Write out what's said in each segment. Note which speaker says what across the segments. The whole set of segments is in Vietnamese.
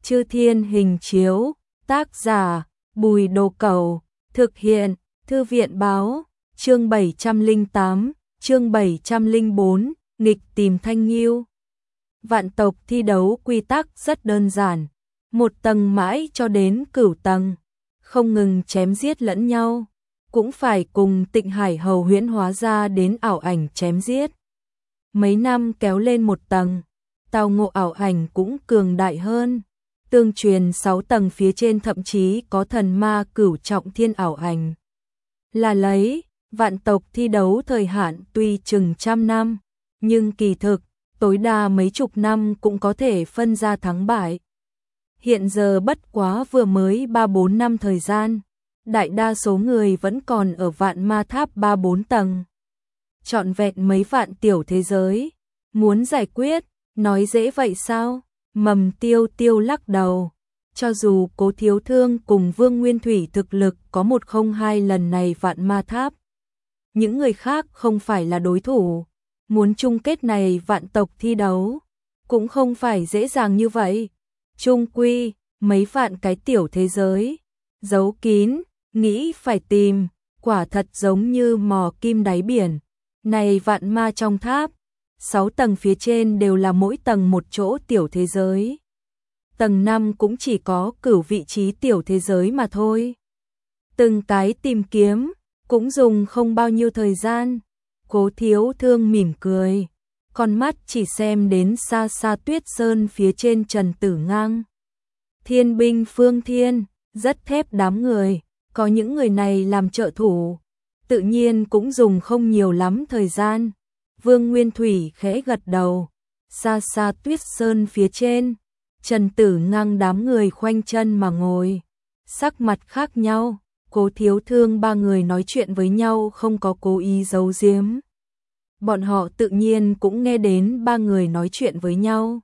Speaker 1: Chư Thiên Hình Chiếu, tác giả, Bùi Đồ Cẩu, thực hiện, Thư viện báo, chương 708, chương 704, nghịch tìm Thanh Nghiêu. Vạn tộc thi đấu quy tắc rất đơn giản, một tầng mãi cho đến cửu tầng, không ngừng chém giết lẫn nhau, cũng phải cùng Tịnh Hải Hầu huyễn hóa ra đến ảo ảnh chém giết. Mấy năm kéo lên một tầng, tào ngộ ảo ảnh cũng cường đại hơn. Tương truyền 6 tầng phía trên thậm chí có thần ma cửu trọng thiên ảo ảnh. Là lấy, vạn tộc thi đấu thời hạn tuy chừng trăm năm, nhưng kỳ thực, tối đa mấy chục năm cũng có thể phân ra thắng bại. Hiện giờ bất quá vừa mới 3-4 năm thời gian, đại đa số người vẫn còn ở vạn ma tháp 3-4 tầng. Trọn vẹn mấy vạn tiểu thế giới, muốn giải quyết, nói dễ vậy sao? Mầm Tiêu Tiêu lắc đầu, cho dù Cố Thiếu Thương cùng Vương Nguyên Thủy thực lực có 102 lần này vạn ma tháp, những người khác không phải là đối thủ, muốn chung kết này vạn tộc thi đấu, cũng không phải dễ dàng như vậy. Chung quy, mấy vạn cái tiểu thế giới, giấu kín, nghĩ phải tìm, quả thật giống như mò kim đáy biển. Này vạn ma trong tháp, 6 tầng phía trên đều là mỗi tầng một chỗ tiểu thế giới. Tầng 5 cũng chỉ có cửu vị trí tiểu thế giới mà thôi. Từng cái tìm kiếm, cũng dùng không bao nhiêu thời gian. Cố Thiếu Thương mỉm cười, con mắt chỉ xem đến xa xa Tuyết Sơn phía trên Trần Tử Ngang. Thiên binh Phương Thiên, rất thép đám người, có những người này làm trợ thủ, tự nhiên cũng dùng không nhiều lắm thời gian. Vương Nguyên Thủy khẽ gật đầu, xa xa Tuyết Sơn phía trên, Trần Tử Ngang đám người khoanh chân mà ngồi, sắc mặt khác nhau. Cố Thiếu Thương ba người nói chuyện với nhau không có cố ý giấu giếm. Bọn họ tự nhiên cũng nghe đến ba người nói chuyện với nhau.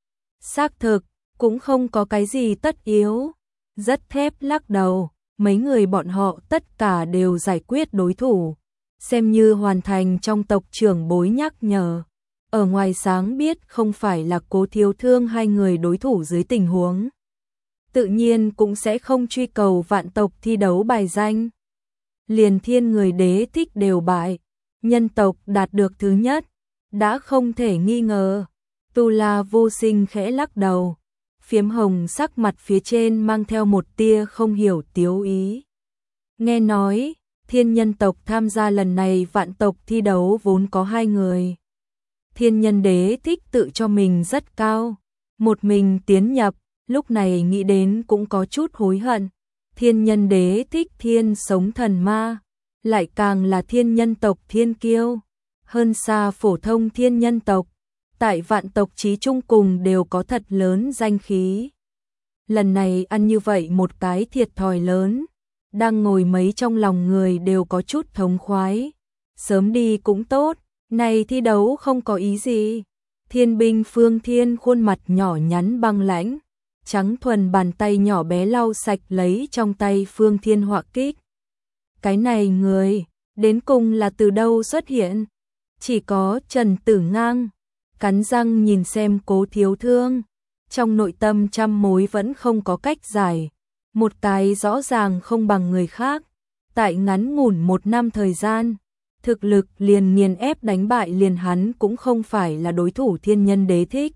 Speaker 1: Xác thực, cũng không có cái gì tất yếu. Rất thép lắc đầu, mấy người bọn họ tất cả đều giải quyết đối thủ, xem như hoàn thành trong tộc trưởng bối nhắc nhở. Ở ngoài sáng biết không phải là Cố Thiếu Thương hai người đối thủ dưới tình huống, tự nhiên cũng sẽ không truy cầu vạn tộc thi đấu bài danh. Liền Thiên người đế thích đều bại, nhân tộc đạt được thứ nhất, đã không thể nghi ngờ. Tu La Vô Sinh khẽ lắc đầu, phiếm hồng sắc mặt phía trên mang theo một tia không hiểu tiếu ý. Nghe nói, Thiên nhân tộc tham gia lần này vạn tộc thi đấu vốn có 2 người. Thiên nhân đế thích tự cho mình rất cao, một mình tiến nhập, lúc này nghĩ đến cũng có chút hối hận. Thiên nhân đế thích thiên sống thần ma, lại càng là thiên nhân tộc thiên kiêu, hơn xa phổ thông thiên nhân tộc, tại vạn tộc chí trung cùng đều có thật lớn danh khí. Lần này ăn như vậy một cái thiệt thòi lớn, đang ngồi mấy trong lòng người đều có chút thống khoái. Sớm đi cũng tốt, này thi đấu không có ý gì. Thiên binh Phương Thiên khuôn mặt nhỏ nhắn băng lãnh, trắng thuần bàn tay nhỏ bé lau sạch lấy trong tay Phương Thiên họa kích. Cái này người, đến cùng là từ đâu xuất hiện? Chỉ có Trần Tử Ngang, cắn răng nhìn xem Cố Thiếu Thương, trong nội tâm trăm mối vẫn không có cách giải. Một cái rõ ràng không bằng người khác, tại ngắn ngủn 1 năm thời gian, thực lực liền nghiền ép đánh bại liền hắn cũng không phải là đối thủ thiên nhân đế thích.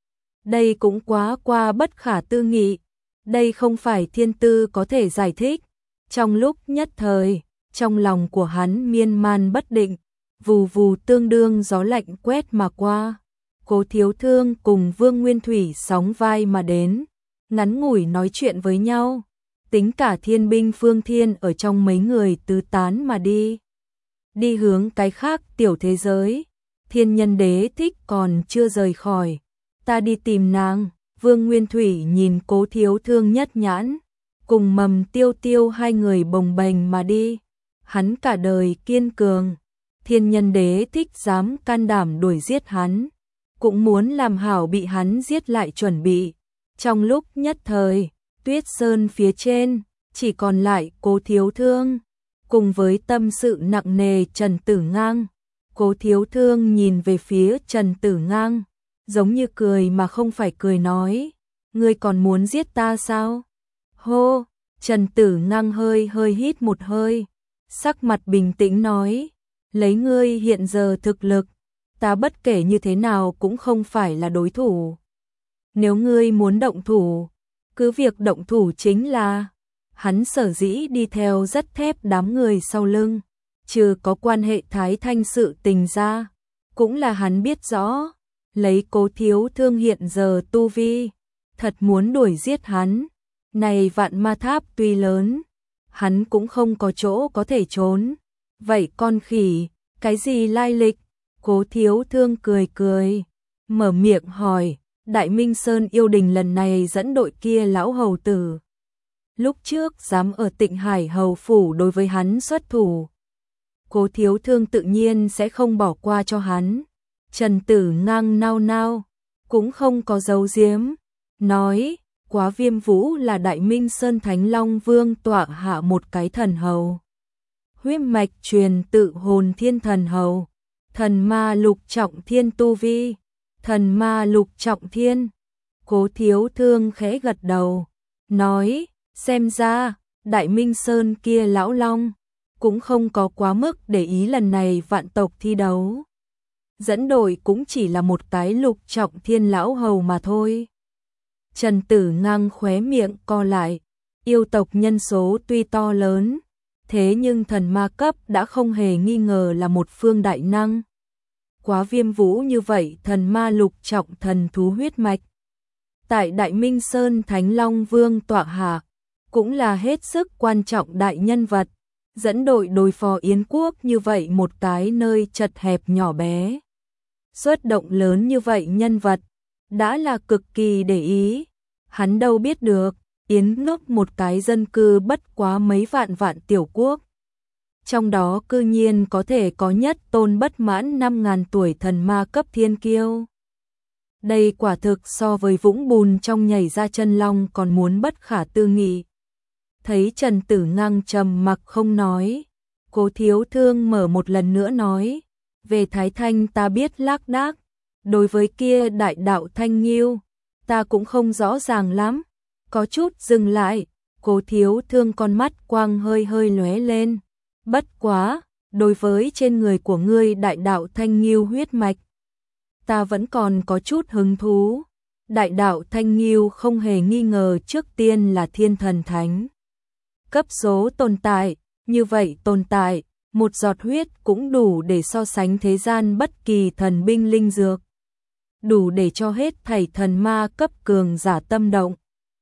Speaker 1: Đây cũng quá qua bất khả tư nghị, đây không phải thiên tư có thể giải thích. Trong lúc nhất thời, trong lòng của hắn miên man bất định, vù vù tương đương gió lạnh quét mà qua. Cố Thiếu Thương cùng Vương Nguyên Thủy sóng vai mà đến, ngắn ngủi nói chuyện với nhau. Tính cả thiên binh Phương Thiên ở trong mấy người tứ tán mà đi. Đi hướng cái khác tiểu thế giới, thiên nhân đế thích còn chưa rời khỏi. Ta đi tìm nàng. Vương Nguyên Thủy nhìn Cố Thiếu Thương nhất nhãn, cùng Mầm Tiêu Tiêu hai người bồng bềnh mà đi. Hắn cả đời kiên cường, thiên nhân đế thích dám can đảm đuổi giết hắn, cũng muốn làm hảo bị hắn giết lại chuẩn bị. Trong lúc nhất thời, Tuyết Sơn phía trên, chỉ còn lại Cố Thiếu Thương, cùng với tâm sự nặng nề Trần Tử Ngang. Cố Thiếu Thương nhìn về phía Trần Tử Ngang, giống như cười mà không phải cười nói, ngươi còn muốn giết ta sao? Hô, Trần Tử Ngang hơi hít một hơi, sắc mặt bình tĩnh nói, lấy ngươi hiện giờ thực lực, ta bất kể như thế nào cũng không phải là đối thủ. Nếu ngươi muốn động thủ, cứ việc động thủ chính là. Hắn sở dĩ đi theo rất thép đám người sau lưng, trừ có quan hệ Thái Thanh sự tình ra, cũng là hắn biết rõ, lấy Cố Thiếu Thương hiện giờ tu vi, thật muốn đuổi giết hắn, này Vạn Ma Tháp tuy lớn, hắn cũng không có chỗ có thể trốn. Vậy con khỉ, cái gì lai lịch? Cố Thiếu Thương cười, mở miệng hỏi, Đại Minh Sơn yêu đình lần này dẫn đội kia lão hầu tử. Lúc trước dám ở Tịnh Hải hầu phủ đối với hắn xuất thủ. Cố Thiếu Thương tự nhiên sẽ không bỏ qua cho hắn. Trần Tử Ngang nao, cũng không có giấu giếm, nói, Quá Viêm Vũ là Đại Minh Sơn Thánh Long Vương tọa hạ một cái thần hầu. Huyết mạch truyền tự hồn thiên thần hầu, thần ma lục trọng thiên tu vi, thần ma lục trọng thiên. Cố Thiếu Thương khẽ gật đầu, nói, xem ra, Đại Minh Sơn kia lão long, cũng không có quá mức để ý lần này vạn tộc thi đấu. Dẫn đội cũng chỉ là một cái lục trọng thiên lão hầu mà thôi. Trần Tử Ngang khóe miệng co lại, yêu tộc nhân số tuy to lớn, thế nhưng thần ma cấp đã không hề nghi ngờ là một phương đại năng. Quá Viêm Vũ như vậy thần ma lục trọng thần thú huyết mạch. Tại Đại Minh Sơn Thánh Long Vương tọa hạ, cũng là hết sức quan trọng đại nhân vật, dẫn đội đối phó Yến quốc như vậy một cái nơi chật hẹp nhỏ bé. Xuất động lớn như vậy nhân vật, đã là cực kỳ để ý, hắn đâu biết được, Yến nước một cái dân cư bất quá mấy vạn tiểu quốc. Trong đó cư nhiên có thể có nhất tôn bất mãn 5.000 tuổi thần ma cấp thiên kiêu. Đây quả thực so với vũng bùn trong nhảy ra chân long còn muốn bất khả tư nghị. Thấy Trần Tử Ngang trầm mặc không nói, Cố Thiếu Thương mở một lần nữa nói, về Thái Thanh ta biết lác đác, đối với kia đại đạo Thanh Nghiêu, ta cũng không rõ ràng lắm. Có chút dừng lại, Cố Thiếu Thương con mắt quang hơi lóe lên, bất quá, đối với trên người của ngươi đại đạo Thanh Nghiêu huyết mạch, ta vẫn còn có chút hứng thú. Đại đạo Thanh Nghiêu không hề nghi ngờ trước tiên là thiên thần thánh cấp số tồn tại, như vậy tồn tại, một giọt huyết cũng đủ để so sánh thế gian bất kỳ thần binh linh dược, đủ để cho hết thảy thần ma cấp cường giả tâm động.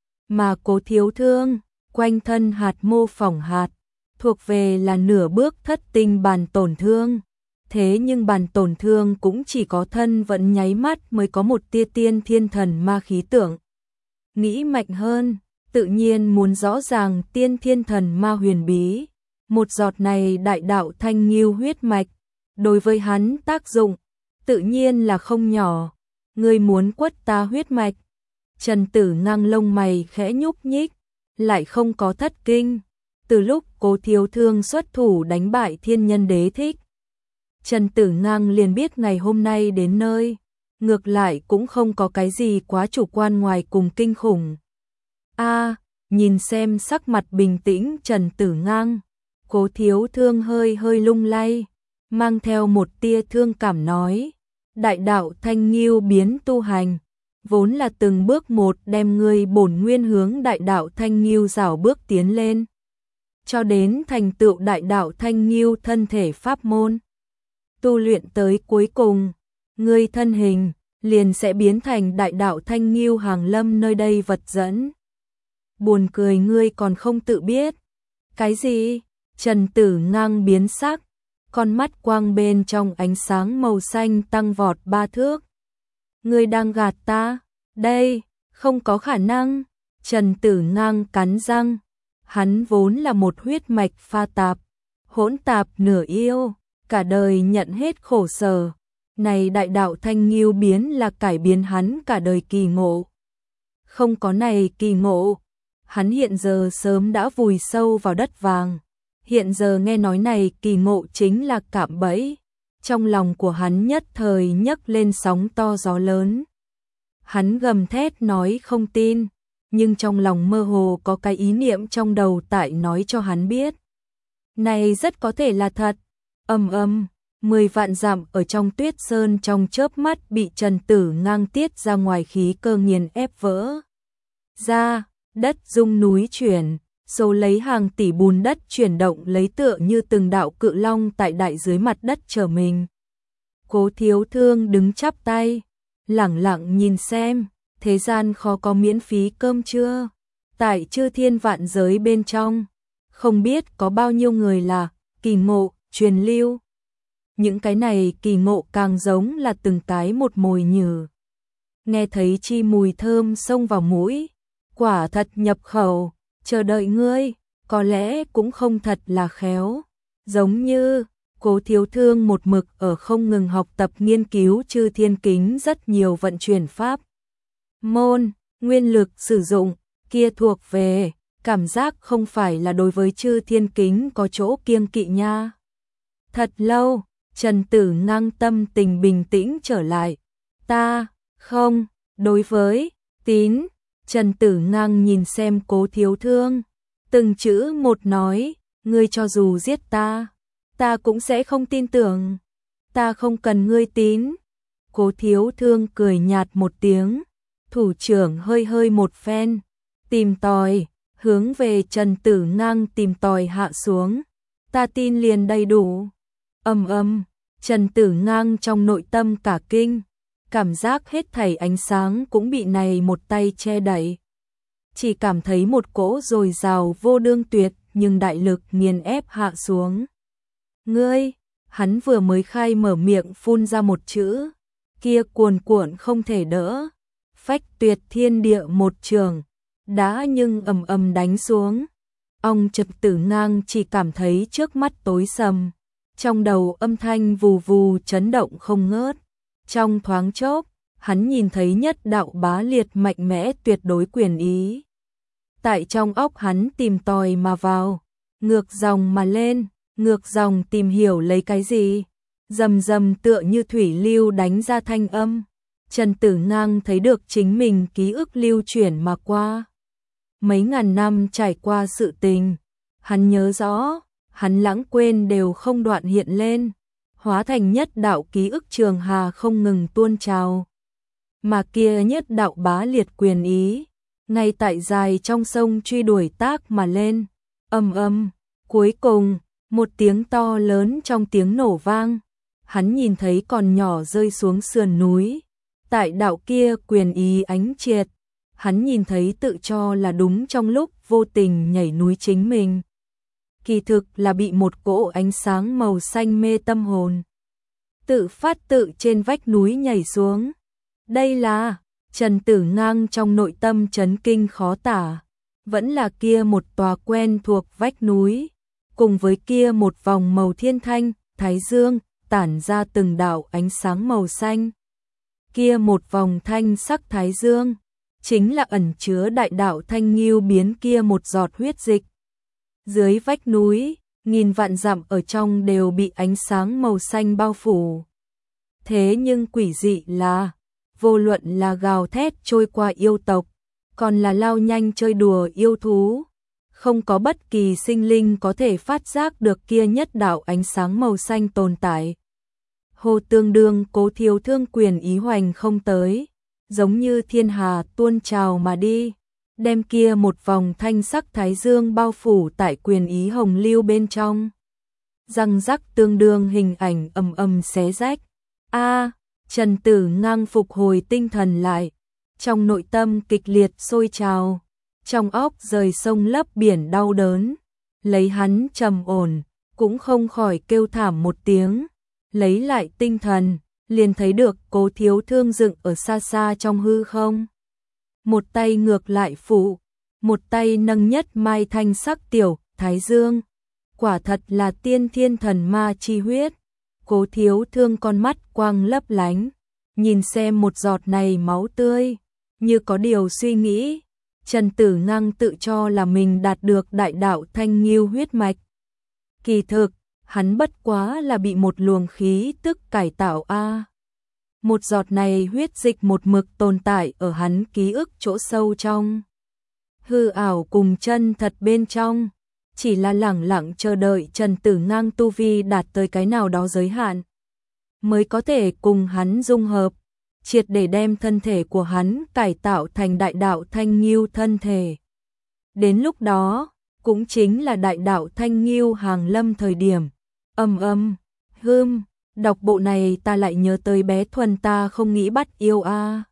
Speaker 1: Mà Cố Thiếu Thương, quanh thân hạt mô phỏng hạt, thuộc về là nửa bước thất tinh bàn tổn thương. Thế nhưng bàn tổn thương cũng chỉ có thân vận nháy mắt mới có một tia tiên thiên thần ma khí tượng. Nghĩ mạnh hơn, tự nhiên muốn rõ ràng tiên thiên thần ma huyền bí. Một giọt này đại đạo Thanh Nghiêu huyết mạch, đối với hắn tác dụng, tự nhiên là không nhỏ. Ngươi muốn quất ta huyết mạch. Trần Tử Ngang lông mày khẽ nhúc nhích, lại không có thất kinh. Từ lúc Cố Thiếu Thương xuất thủ đánh bại Thiên Nhân Đế Thích, Trần Tử Ngang liền biết ngày hôm nay đến nơi, ngược lại cũng không có cái gì quá chủ quan ngoài cùng kinh khủng. Nhìn xem sắc mặt bình tĩnh Trần Tử Ngang, Cố Thiếu Thương hơi lung lay, mang theo một tia thương cảm nói, đại đạo Thanh Nghiêu biến tu hành, vốn là từng bước một đem ngươi bổn nguyên hướng đại đạo Thanh Nghiêu rảo bước tiến lên, cho đến thành tựu đại đạo Thanh Nghiêu thân thể pháp môn. Tu luyện tới cuối cùng, ngươi thân hình liền sẽ biến thành đại đạo Thanh Nghiêu hàng lâm nơi đây vật dẫn. Buồn cười ngươi còn không tự biết. Cái gì? Trần Tử Ngang biến sắc, con mắt quang bên trong ánh sáng màu xanh tăng vọt 3 thước. Ngươi đang gạt ta? Đây, không có khả năng. Trần Tử Ngang cắn răng, hắn vốn là một huyết mạch pha tạp, hỗn tạp nửa yêu, cả đời nhận hết khổ sở. Này đại đạo Thanh Nghiêu biến là cải biến hắn cả đời kỳ ngộ. Không có này kỳ ngộ, hắn hiện giờ sớm đã vùi sâu vào đất vàng. Hiện giờ nghe nói này kỳ ngộ chính là cạm bẫy. Trong lòng của hắn nhất thời nhấc lên sóng to gió lớn. Hắn gầm thét nói không tin, nhưng trong lòng mơ hồ có cái ý niệm trong đầu tại nói cho hắn biết. Này rất có thể là thật. 10 vạn dặm ở trong tuyết sơn trong chớp mắt bị Trần Tử Ngang tiết ra ngoài, khí cơ nghiền ép vỡ ra, đất rung núi chuyển, số lấy hàng tỷ bùn đất chuyển động lấy tựa như từng đạo cự long tại đại dưới mặt đất trở mình. Cố Thiếu Thương đứng chắp tay, lẳng lặng nhìn xem, thế gian khó có miễn phí cơm trưa. Tại chư thiên vạn giới bên trong, không biết có bao nhiêu người là kỳ ngộ, truyền lưu. Những cái này kỳ ngộ càng giống là từng cái một mồi nhử. Nghe thấy chi mùi thơm xông vào mũi, quả thật nhập khẩu, chờ đợi ngươi, có lẽ cũng không thật là khéo. Giống như Cố Thiếu Thương một mực ở không ngừng học tập nghiên cứu chư thiên kính rất nhiều vận chuyển pháp môn, nguyên lực sử dụng, kia thuộc về, cảm giác không phải là đối với chư thiên kính có chỗ kiêng kỵ nha. Thật lâu, Trần Tử Ngang tâm tình bình tĩnh trở lại. Ta, không, đối với, tín, Trần Tử Ngang nhìn xem Cố Thiếu Thương, từng chữ một nói, ngươi cho dù giết ta cũng sẽ không tin tưởng. Ta không cần ngươi tín. Cố Thiếu Thương cười nhạt một tiếng, thủ trưởng hơi hơi một phen, tìm tòi, hướng về Trần Tử Ngang tìm tòi hạ xuống. Ta tin liền đầy đủ. Trần Tử Ngang trong nội tâm cả kinh, cảm giác hết thảy ánh sáng cũng bị này một tay che đậy. Chỉ cảm thấy một cỗ dồi dào vô đương tuyệt nhưng đại lực nghiền ép hạ xuống. Ngươi, hắn vừa mới khai mở miệng phun ra một chữ, kia cuồn cuộn không thể đỡ, phách tuyệt thiên địa một trường, đã nhưng đánh xuống. Ông Trần Tử Ngang chỉ cảm thấy trước mắt tối sầm, trong đầu âm thanh vù vù chấn động không ngớt. Trong thoáng chốc, hắn nhìn thấy nhất đạo bá liệt mạnh mẽ tuyệt đối quyền ý. Tại trong óc hắn tìm tòi mà vào, ngược dòng mà lên, ngược dòng tìm hiểu lấy cái gì, rầm rầm tựa như thủy lưu đánh ra thanh âm. Trần Tử Ngang thấy được chính mình ký ức lưu chuyển mà qua. Mấy ngàn năm trải qua sự tình, hắn nhớ rõ, hắn lãng quên đều không đoạn hiện lên, hóa thành nhất đạo ký ức trường hà không ngừng tuôn trào. Mà kia nhất đạo bá liệt quyền ý, ngay tại dài trong sông truy đuổi tác mà lên. Cuối cùng, một tiếng to lớn trong tiếng nổ vang, hắn nhìn thấy con nhỏ rơi xuống sườn núi. Tại đạo kia quyền ý ánh triệt, hắn nhìn thấy tự cho là đúng trong lúc vô tình nhảy núi chính mình. Kỳ thực là bị một cỗ ánh sáng màu xanh mê tâm hồn. Tự phát tự trên vách núi nhảy xuống. Đây là, Trần Tử Ngang trong nội tâm chấn kinh khó tả. Vẫn là kia một tòa quen thuộc vách núi, cùng với kia một vòng màu thiên thanh, thái dương, tản ra từng đạo ánh sáng màu xanh. Kia một vòng thanh sắc thái dương, chính là ẩn chứa đại đạo thanh nghiêu biến kia một giọt huyết dịch. Dưới vách núi, nghìn vạn dặm ở trong đều bị ánh sáng màu xanh bao phủ. Thế nhưng quỷ dị là, vô luận là gào thét trôi qua yêu tộc, còn là lao nhanh chơi đùa yêu thú, không có bất kỳ sinh linh có thể phát giác được kia nhất đạo ánh sáng màu xanh tồn tại. Hồ tương đương Cố Thiếu Thương quyền ý hoành không tới, giống như thiên hà tuôn trào mà đi, đem kia một vòng thanh sắc thái dương bao phủ tại quyền ý hồng lưu bên trong. Răng rắc tương đương hình ảnh xé rách. Trần Tử Ngang phục hồi tinh thần lại, trong nội tâm kịch liệt sôi trào, trong óc rời sông lấp biển đau đớn. Lấy hắn trầm ổn, cũng không khỏi kêu thảm một tiếng, lấy lại tinh thần, liền thấy được Cố Thiếu Thương dựng ở xa xa trong hư không. Một tay ngược lại phụ, một tay nâng nhất mai thanh sắc tiểu thái dương, quả thật là tiên thiên thần ma chi huyết. Cố Thiếu Thương con mắt quang lấp lánh, nhìn xem một giọt này máu tươi, như có điều suy nghĩ. Trần Tử Ngang tự cho là mình đạt được đại đạo thanh nghiêu huyết mạch. Kỳ thực, hắn bất quá là bị một luồng khí tức cải tạo Một giọt này huyết dịch một mực tồn tại ở hắn ký ức chỗ sâu trong. Hư ảo cùng chân thật bên trong, chỉ là lẳng lặng chờ đợi Trần Tử Ngang tu vi đạt tới cái nào đó giới hạn, mới có thể cùng hắn dung hợp, triệt để đem thân thể của hắn cải tạo thành đại đạo Thanh Nghiêu thân thể. Đến lúc đó, cũng chính là đại đạo Thanh Nghiêu hàng lâm thời điểm. Đọc bộ này ta lại nhớ tới bé Thuần ta không nghĩ bắt yêu a.